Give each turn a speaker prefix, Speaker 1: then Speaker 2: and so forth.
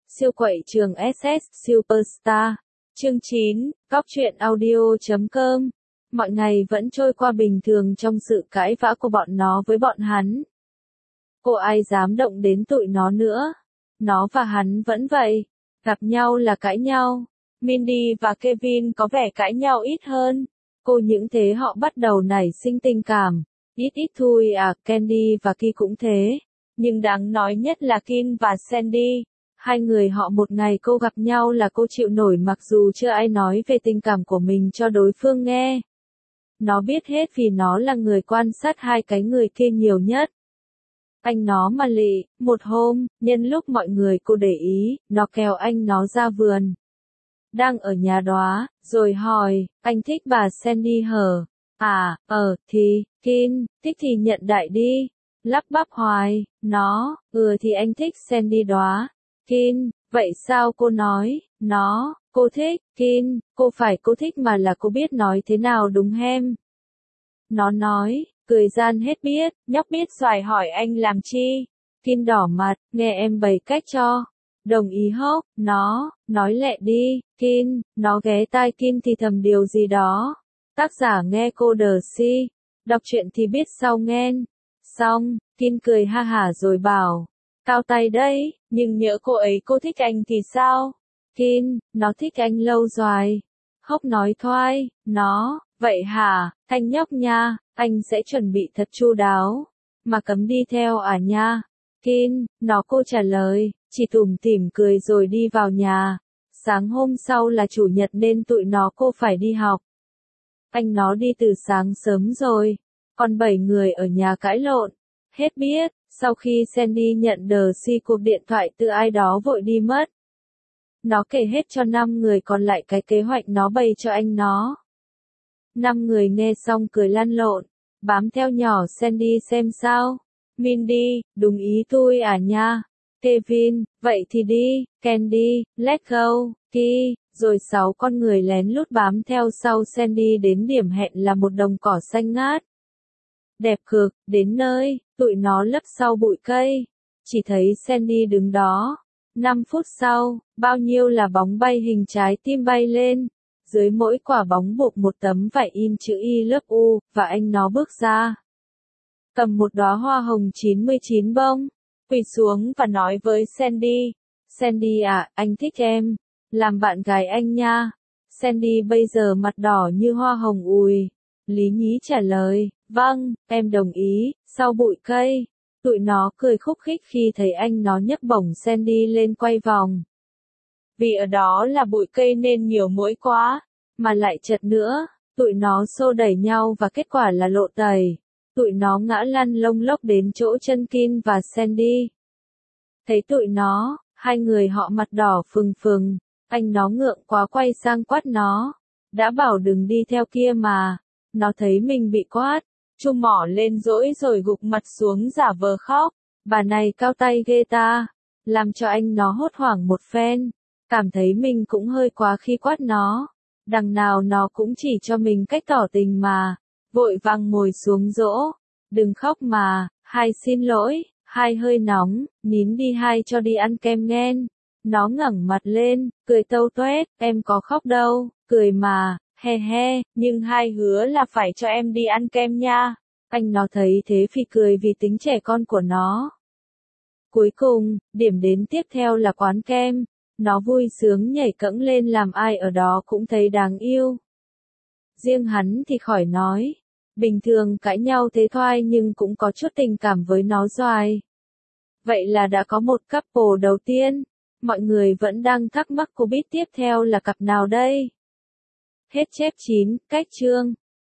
Speaker 1: Siêu quậy trường SS Superstar. Chương 9, Góc truyện audio.com. Mọi ngày vẫn trôi qua bình thường trong sự cãi vã của bọn nó với bọn hắn. Cô ai dám động đến tụi nó nữa. Nó và hắn vẫn vậy. Gặp nhau là cãi nhau. Mindy và Kevin có vẻ cãi nhau ít hơn. Cô những thế họ bắt đầu nảy sinh tình cảm. Ít thôi à, Candy và Ki cũng thế. Nhưng đáng nói nhất là Kin và Sandy. Hai người họ một ngày cô gặp nhau là cô chịu nổi mặc dù chưa ai nói về tình cảm của mình cho đối phương nghe. Nó biết hết vì nó là người quan sát hai cái người kia nhiều nhất. Anh nó mà lị, một hôm, nhân lúc mọi người cô để ý, nó kéo anh nó ra vườn. Đang ở nhà đó, rồi hỏi, anh thích bà Sandy hở? À, thì, Kin, thích thì nhận đại đi. Lắp bắp hoài, nó, thì anh thích Sandy đó. Kin, vậy sao cô nói, cô thích, Kin, cô thích mà là cô biết nói thế nào đúng hem? Nó nói, cười gian hết biết, nhóc biết xoài hỏi anh làm chi? Kin đỏ mặt, nghe em bày cách cho. Đồng ý hốc, nó, nói lẹ đi, Kin, nó ghé tai Kin thì thầm điều gì đó. Tác giả nghe cô đờ si, đọc truyện thì biết sau nghen. Xong, Kin cười ha hả rồi bảo, cao tay đấy, nhưng nhỡ cô thích anh thì sao? Kin, nó thích anh lâu rồi. Hốc nói thoai, nó, vậy hả, anh nhóc nha, anh sẽ chuẩn bị thật chu đáo, mà cấm đi theo à nha. Kin, cô trả lời, chỉ tủm tỉm cười rồi đi vào nhà. Sáng hôm sau là chủ nhật nên tụi cô phải đi học. Anh nó đi từ sáng sớm rồi, còn 7 người ở nhà cãi lộn. Hết biết, sau khi Sandy nhận đờ si cuộc điện thoại từ ai đó vội đi mất. Nó kể hết cho 5 người còn lại cái kế hoạch nó bày cho anh nó. 5 người nghe xong cười lăn lộn, bám theo nhỏ Sandy xem sao. Mindy, đúng ý tôi à nha. Kevin, vậy thì đi. Candy, let's go. Ki, rồi 6 con người lén lút bám theo sau Sandy đến điểm hẹn là một đồng cỏ xanh ngát. Đẹp cực, đến nơi, tụi nó lấp sau bụi cây. Chỉ thấy Sandy đứng đó. 5 phút sau, bao nhiêu là bóng bay hình trái tim bay lên. Dưới mỗi quả bóng buộc một tấm vải in chữ I lớp U, và anh nó bước ra. Cầm một đóa hoa hồng 99 bông. Quỳ xuống và nói với Sandy. Sandy à, anh thích em. Làm bạn gái anh nha. Sandy bây giờ mặt đỏ như hoa hồng ùi. Lý nhí trả lời, vâng, em đồng ý. Sau bụi cây, tụi nó cười khúc khích khi thấy anh nó nhấc bổng Sandy lên quay vòng. Vì ở đó là bụi cây nên nhiều muỗi quá, mà lại chật nữa, tụi nó xô đẩy nhau và kết quả là lộ tẩy. Tụi nó ngã lăn lông lốc đến chỗ chân Kin và Sandy. Thấy tụi nó, hai người họ mặt đỏ phừng phừng, anh nó ngượng quá quay sang quát nó. Đã bảo đừng đi theo kia mà. Nó thấy mình bị quát, chum mỏ lên dỗi rồi gục mặt xuống giả vờ khóc. Bà này cao tay ghê ta, làm cho anh nó hốt hoảng một phen, cảm thấy mình cũng hơi quá khi quát nó. Đằng nào nó cũng chỉ cho mình cách tỏ tình mà, vội vàng ngồi xuống dỗ. Đừng khóc mà, hai xin lỗi, hai hơi nóng, nín đi hai cho đi ăn kem nghen. Nó ngẩng mặt lên, cười tâu tuét, em có khóc đâu, cười mà. He he, nhưng hai hứa là phải cho em đi ăn kem nha. Anh nó thấy thế phì cười vì tính trẻ con của nó. Cuối cùng, điểm đến tiếp theo là quán kem. Nó vui sướng nhảy cẫng lên làm ai ở đó cũng thấy đáng yêu. Riêng hắn thì khỏi nói. Bình thường cãi nhau thế thôi nhưng cũng có chút tình cảm với nó rồi. Vậy là đã có một couple đầu tiên. Mọi người vẫn đang thắc mắc cô biết tiếp theo là cặp nào đây? Hết chép 9, cách chương.